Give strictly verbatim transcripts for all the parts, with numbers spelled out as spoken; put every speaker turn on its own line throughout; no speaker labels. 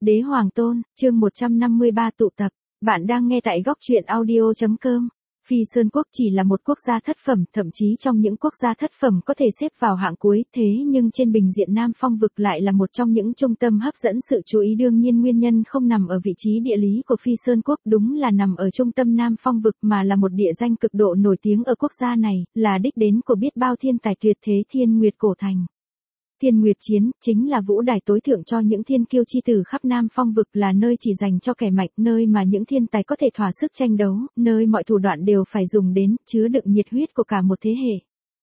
Đế Hoàng Tôn, chương một trăm năm mươi ba tụ tập. Bạn đang nghe tại góc truyện audio chấm com. Phi Sơn Quốc chỉ là một quốc gia thất phẩm, thậm chí trong những quốc gia thất phẩm có thể xếp vào hạng cuối, thế nhưng trên bình diện Nam Phong vực lại là một trong những trung tâm hấp dẫn sự chú ý. Đương nhiên nguyên nhân không nằm ở vị trí địa lý của Phi Sơn Quốc, đúng là nằm ở trung tâm Nam Phong vực, mà là một địa danh cực độ nổi tiếng ở quốc gia này, là đích đến của biết bao thiên tài tuyệt thế Thiên Nguyệt Cổ Thành. Thiên Nguyệt Chiến, chính là vũ đài tối thượng cho những thiên kiêu chi tử khắp Nam Phong vực, là nơi chỉ dành cho kẻ mạnh, nơi mà những thiên tài có thể thỏa sức tranh đấu, nơi mọi thủ đoạn đều phải dùng đến, chứa đựng nhiệt huyết của cả một thế hệ.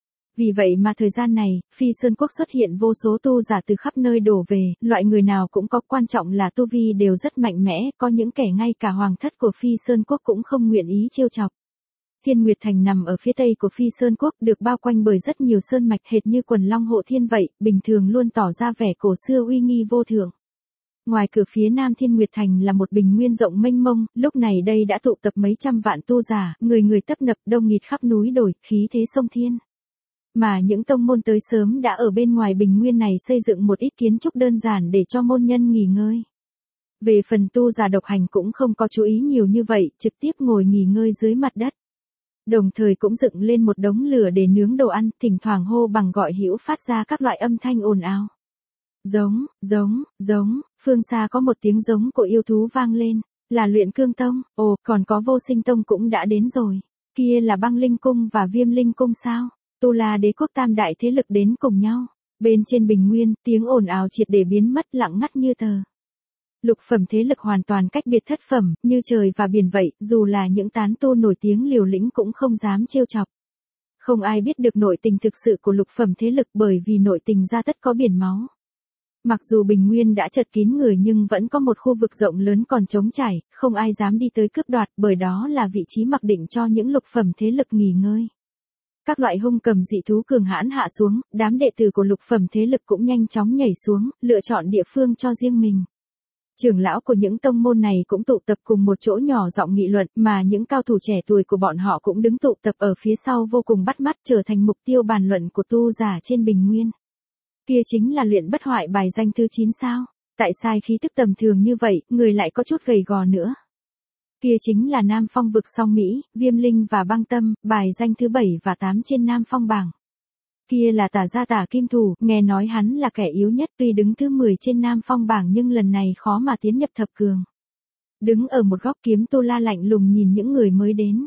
Vì vậy mà thời gian này, Phi Sơn Quốc xuất hiện vô số tu giả từ khắp nơi đổ về, loại người nào cũng có, quan trọng là tu vi đều rất mạnh mẽ, có những kẻ ngay cả hoàng thất của Phi Sơn Quốc cũng không nguyện ý trêu chọc. Thiên Nguyệt Thành nằm ở phía tây của Phi Sơn Quốc, được bao quanh bởi rất nhiều sơn mạch hệt như quần long hộ thiên vậy, bình thường luôn tỏ ra vẻ cổ xưa uy nghi vô thượng. Ngoài cửa phía nam Thiên Nguyệt Thành là một bình nguyên rộng mênh mông, lúc này đây đã tụ tập mấy trăm vạn tu giả, người người tấp nập đông nghịt khắp núi đồi, khí thế sông thiên. Mà những tông môn tới sớm đã ở bên ngoài bình nguyên này xây dựng một ít kiến trúc đơn giản để cho môn nhân nghỉ ngơi. Về phần tu giả độc hành cũng không có chú ý nhiều như vậy, trực tiếp ngồi nghỉ ngơi dưới mặt đất. Đồng thời cũng dựng lên một đống lửa để nướng đồ ăn, thỉnh thoảng hô bằng gọi hữu phát ra các loại âm thanh ồn ào. Giống, giống, giống, phương xa có một tiếng giống của yêu thú vang lên, là Luyện Cương Tông, ồ, còn có Vô Sinh Tông cũng đã đến rồi. Kia là Băng Linh Cung và Viêm Linh Cung sao? Tu La Đế quốc tam đại thế lực đến cùng nhau. Bên trên bình nguyên, tiếng ồn ào triệt để biến mất, lặng ngắt như tờ. Lục phẩm thế lực hoàn toàn cách biệt thất phẩm, như trời và biển vậy, dù là những tán tu nổi tiếng liều lĩnh cũng không dám trêu chọc. Không ai biết được nội tình thực sự của lục phẩm thế lực, bởi vì nội tình ra tất có biển máu. Mặc dù bình nguyên đã chật kín người nhưng vẫn có một khu vực rộng lớn còn trống trải, không ai dám đi tới cướp đoạt, bởi đó là vị trí mặc định cho những lục phẩm thế lực nghỉ ngơi. Các loại hung cầm dị thú cường hãn hạ xuống, đám đệ tử của lục phẩm thế lực cũng nhanh chóng nhảy xuống, lựa chọn địa phương cho riêng mình. Trưởng lão của những tông môn này cũng tụ tập cùng một chỗ nhỏ giọng nghị luận, mà những cao thủ trẻ tuổi của bọn họ cũng đứng tụ tập ở phía sau vô cùng bắt mắt, trở thành mục tiêu bàn luận của tu giả trên bình nguyên. Kia chính là Luyện Bất Hoại bài danh thứ chín sao? Tại sao khí tức tầm thường như vậy, người lại có chút gầy gò nữa? Kia chính là Nam Phong vực Song Mỹ, Viêm Linh và Băng Tâm, bài danh thứ bảy và tám trên Nam Phong bảng. Kia là Tả Gia Tả Kim Thủ, nghe nói hắn là kẻ yếu nhất, tuy đứng thứ mười trên Nam Phong bảng nhưng lần này khó mà tiến nhập thập cường. Đứng ở một góc Kiếm Tu La lạnh lùng nhìn những người mới đến.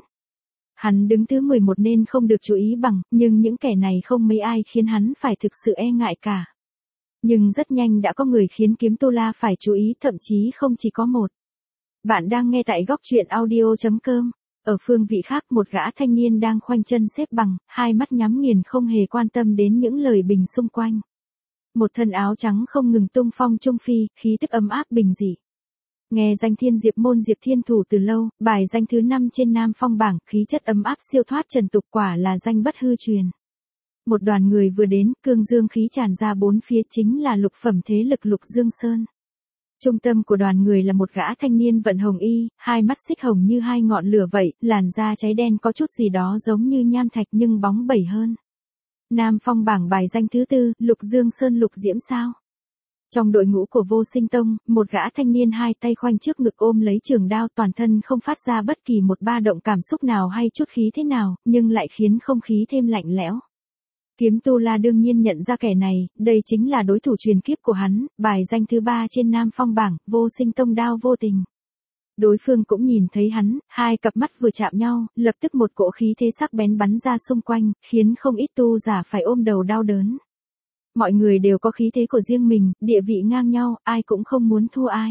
Hắn đứng thứ mười một nên không được chú ý bằng, nhưng những kẻ này không mấy ai khiến hắn phải thực sự e ngại cả. Nhưng rất nhanh đã có người khiến Kiếm Tu La phải chú ý, thậm chí không chỉ có một. Bạn đang nghe tại góc truyện audio chấm com. Ở phương vị khác, một gã thanh niên đang khoanh chân xếp bằng, hai mắt nhắm nghiền không hề quan tâm đến những lời bình xung quanh. Một thân áo trắng không ngừng tung phong trung phi, khí tức ấm áp bình dị. Nghe danh Thiên Diệp môn Diệp Thiên Thủ từ lâu, bài danh thứ năm trên Nam Phong bảng, khí chất ấm áp siêu thoát trần tục, quả là danh bất hư truyền. Một đoàn người vừa đến, cương dương khí tràn ra bốn phía, chính là lục phẩm thế lực Lục Dương Sơn. Trung tâm của đoàn người là một gã thanh niên vận hồng y, hai mắt xích hồng như hai ngọn lửa vậy, làn da cháy đen có chút gì đó giống như nham thạch nhưng bóng bẩy hơn. Nam Phong bảng bài danh thứ tư, Lục Dương Sơn Lục Diễm sao? Trong đội ngũ của Vô Sinh Tông, một gã thanh niên hai tay khoanh trước ngực ôm lấy trường đao, toàn thân không phát ra bất kỳ một ba động cảm xúc nào hay chút khí thế nào, nhưng lại khiến không khí thêm lạnh lẽo. Kiếm Tu La đương nhiên nhận ra kẻ này, đây chính là đối thủ truyền kiếp của hắn, bài danh thứ ba trên Nam Phong bảng, Vô Sinh Tông Đao Vô Tình. Đối phương cũng nhìn thấy hắn, hai cặp mắt vừa chạm nhau, lập tức một cỗ khí thế sắc bén bắn ra xung quanh, khiến không ít tu giả phải ôm đầu đau đớn. Mọi người đều có khí thế của riêng mình, địa vị ngang nhau, ai cũng không muốn thua ai.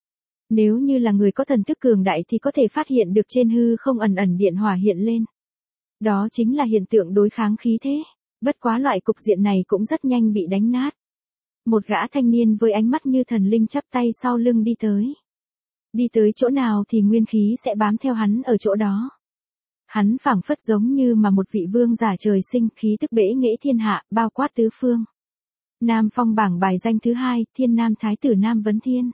Nếu như là người có thần thức cường đại thì có thể phát hiện được trên hư không ẩn ẩn điện hỏa hiện lên. Đó chính là hiện tượng đối kháng khí thế. Bất quá loại cục diện này cũng rất nhanh bị đánh nát. Một gã thanh niên với ánh mắt như thần linh chắp tay sau lưng đi tới. Đi tới chỗ nào thì nguyên khí sẽ bám theo hắn ở chỗ đó. Hắn phảng phất giống như mà một vị vương giả trời sinh, khí tức bể nghệ thiên hạ, bao quát tứ phương. Nam Phong bảng bài danh thứ hai, Thiên Nam Thái tử Nam Vấn Thiên.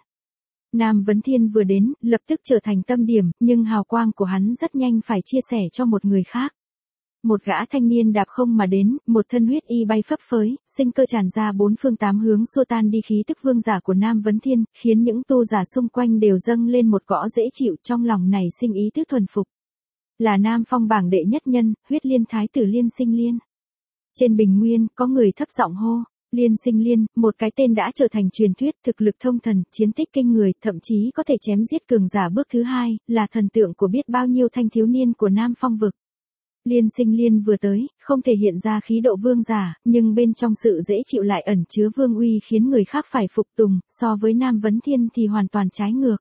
Nam Vấn Thiên vừa đến, lập tức trở thành tâm điểm, nhưng hào quang của hắn rất nhanh phải chia sẻ cho một người khác. Một gã thanh niên đạp không mà đến, một thân huyết y bay phấp phới, sinh cơ tràn ra bốn phương tám hướng xua tan đi khí tức vương giả của Nam Vấn Thiên, khiến những tu giả xung quanh đều dâng lên một cỗ dễ chịu, trong lòng này sinh ý thức thuần phục. Là Nam Phong bảng đệ nhất nhân, huyết liên thái tử Liên Sinh Liên. Trên bình nguyên, có người thấp giọng hô. Liên Sinh Liên, một cái tên đã trở thành truyền thuyết, thực lực thông thần, chiến tích kinh người, thậm chí có thể chém giết cường giả bước thứ hai, là thần tượng của biết bao nhiêu thanh thiếu niên của Nam Phong vực. Liên Sinh Liên vừa tới, không thể hiện ra khí độ vương giả, nhưng bên trong sự dễ chịu lại ẩn chứa vương uy khiến người khác phải phục tùng, so với Nam Vấn Thiên thì hoàn toàn trái ngược.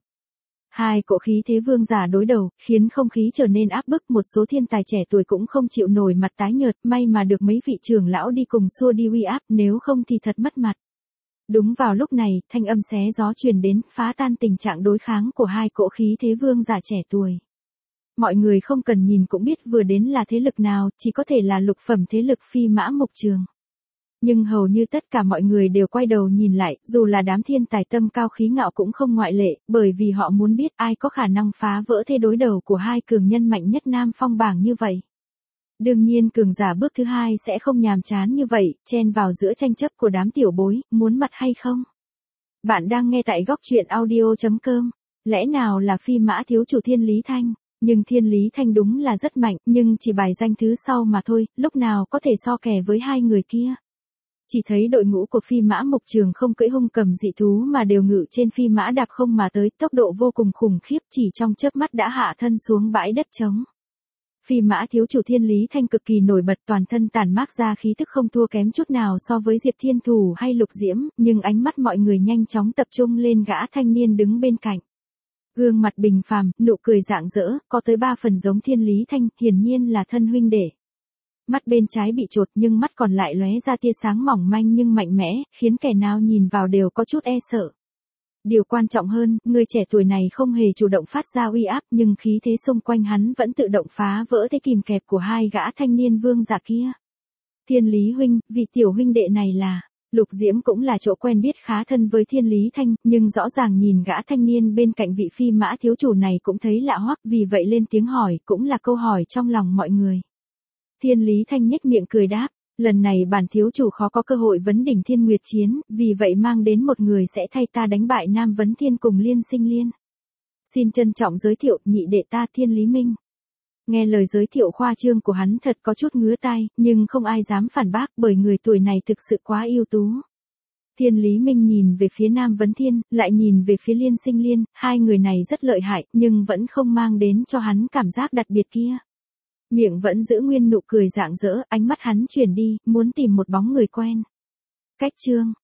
Hai cỗ khí thế vương giả đối đầu, khiến không khí trở nên áp bức, một số thiên tài trẻ tuổi cũng không chịu nổi, mặt tái nhợt, may mà được mấy vị trưởng lão đi cùng xua đi uy áp, nếu không thì thật mất mặt. Đúng vào lúc này, thanh âm xé gió truyền đến, phá tan tình trạng đối kháng của hai cỗ khí thế vương giả trẻ tuổi. Mọi người không cần nhìn cũng biết vừa đến là thế lực nào, chỉ có thể là lục phẩm thế lực Phi Mã Mộc Trường. Nhưng hầu như tất cả mọi người đều quay đầu nhìn lại, dù là đám thiên tài tâm cao khí ngạo cũng không ngoại lệ, bởi vì họ muốn biết ai có khả năng phá vỡ thế đối đầu của hai cường nhân mạnh nhất Nam Phong bảng như vậy. Đương nhiên cường giả bước thứ hai sẽ không nhàm chán như vậy, chen vào giữa tranh chấp của đám tiểu bối, muốn mặt hay không? Bạn đang nghe tại góc truyện audio chấm com. Lẽ nào là Phi Mã thiếu chủ Thiên Lý Thanh? Nhưng Thiên Lý Thanh đúng là rất mạnh, nhưng chỉ bài danh thứ sau mà thôi, lúc nào có thể so kè với hai người kia. Chỉ thấy đội ngũ của Phi Mã Mộc Trường không cưỡi hung cầm dị thú mà đều ngự trên phi mã đạp không mà tới, tốc độ vô cùng khủng khiếp, chỉ trong chớp mắt đã hạ thân xuống bãi đất trống. Phi Mã thiếu chủ Thiên Lý Thanh cực kỳ nổi bật, toàn thân tản mát ra khí tức không thua kém chút nào so với Diệp Thiên Thủ hay Lục Diễm, nhưng ánh mắt mọi người nhanh chóng tập trung lên gã thanh niên đứng bên cạnh. Gương mặt bình phàm, nụ cười rạng rỡ, có tới ba phần giống Thiên Lý Thanh, hiển nhiên là thân huynh đệ. Mắt bên trái bị chột nhưng mắt còn lại lóe ra tia sáng mỏng manh nhưng mạnh mẽ, khiến kẻ nào nhìn vào đều có chút e sợ. Điều quan trọng hơn, người trẻ tuổi này không hề chủ động phát ra uy áp, nhưng khí thế xung quanh hắn vẫn tự động phá vỡ thế kìm kẹp của hai gã thanh niên vương giả kia. Thiên Lý huynh, vị tiểu huynh đệ này là... Lục Diễm cũng là chỗ quen biết khá thân với Thiên Lý Thanh, nhưng rõ ràng nhìn gã thanh niên bên cạnh vị Phi Mã thiếu chủ này cũng thấy lạ hoắc, vì vậy lên tiếng hỏi, cũng là câu hỏi trong lòng mọi người. Thiên Lý Thanh nhếch miệng cười đáp, lần này bản thiếu chủ khó có cơ hội vấn đỉnh Thiên Nguyệt chiến, vì vậy mang đến một người sẽ thay ta đánh bại Nam Vấn Thiên cùng Liên Sinh Liên. Xin trân trọng giới thiệu, nhị đệ ta Thiên Lý Minh. Nghe lời giới thiệu khoa trương của hắn thật có chút ngứa tai, nhưng không ai dám phản bác bởi người tuổi này thực sự quá ưu tú. Thiên Lý Minh nhìn về phía Nam Vấn Thiên, lại nhìn về phía Liên Sinh Liên, hai người này rất lợi hại, nhưng vẫn không mang đến cho hắn cảm giác đặc biệt kia. Miệng vẫn giữ nguyên nụ cười rạng rỡ, ánh mắt hắn chuyển đi, muốn tìm một bóng người quen. Cách chương,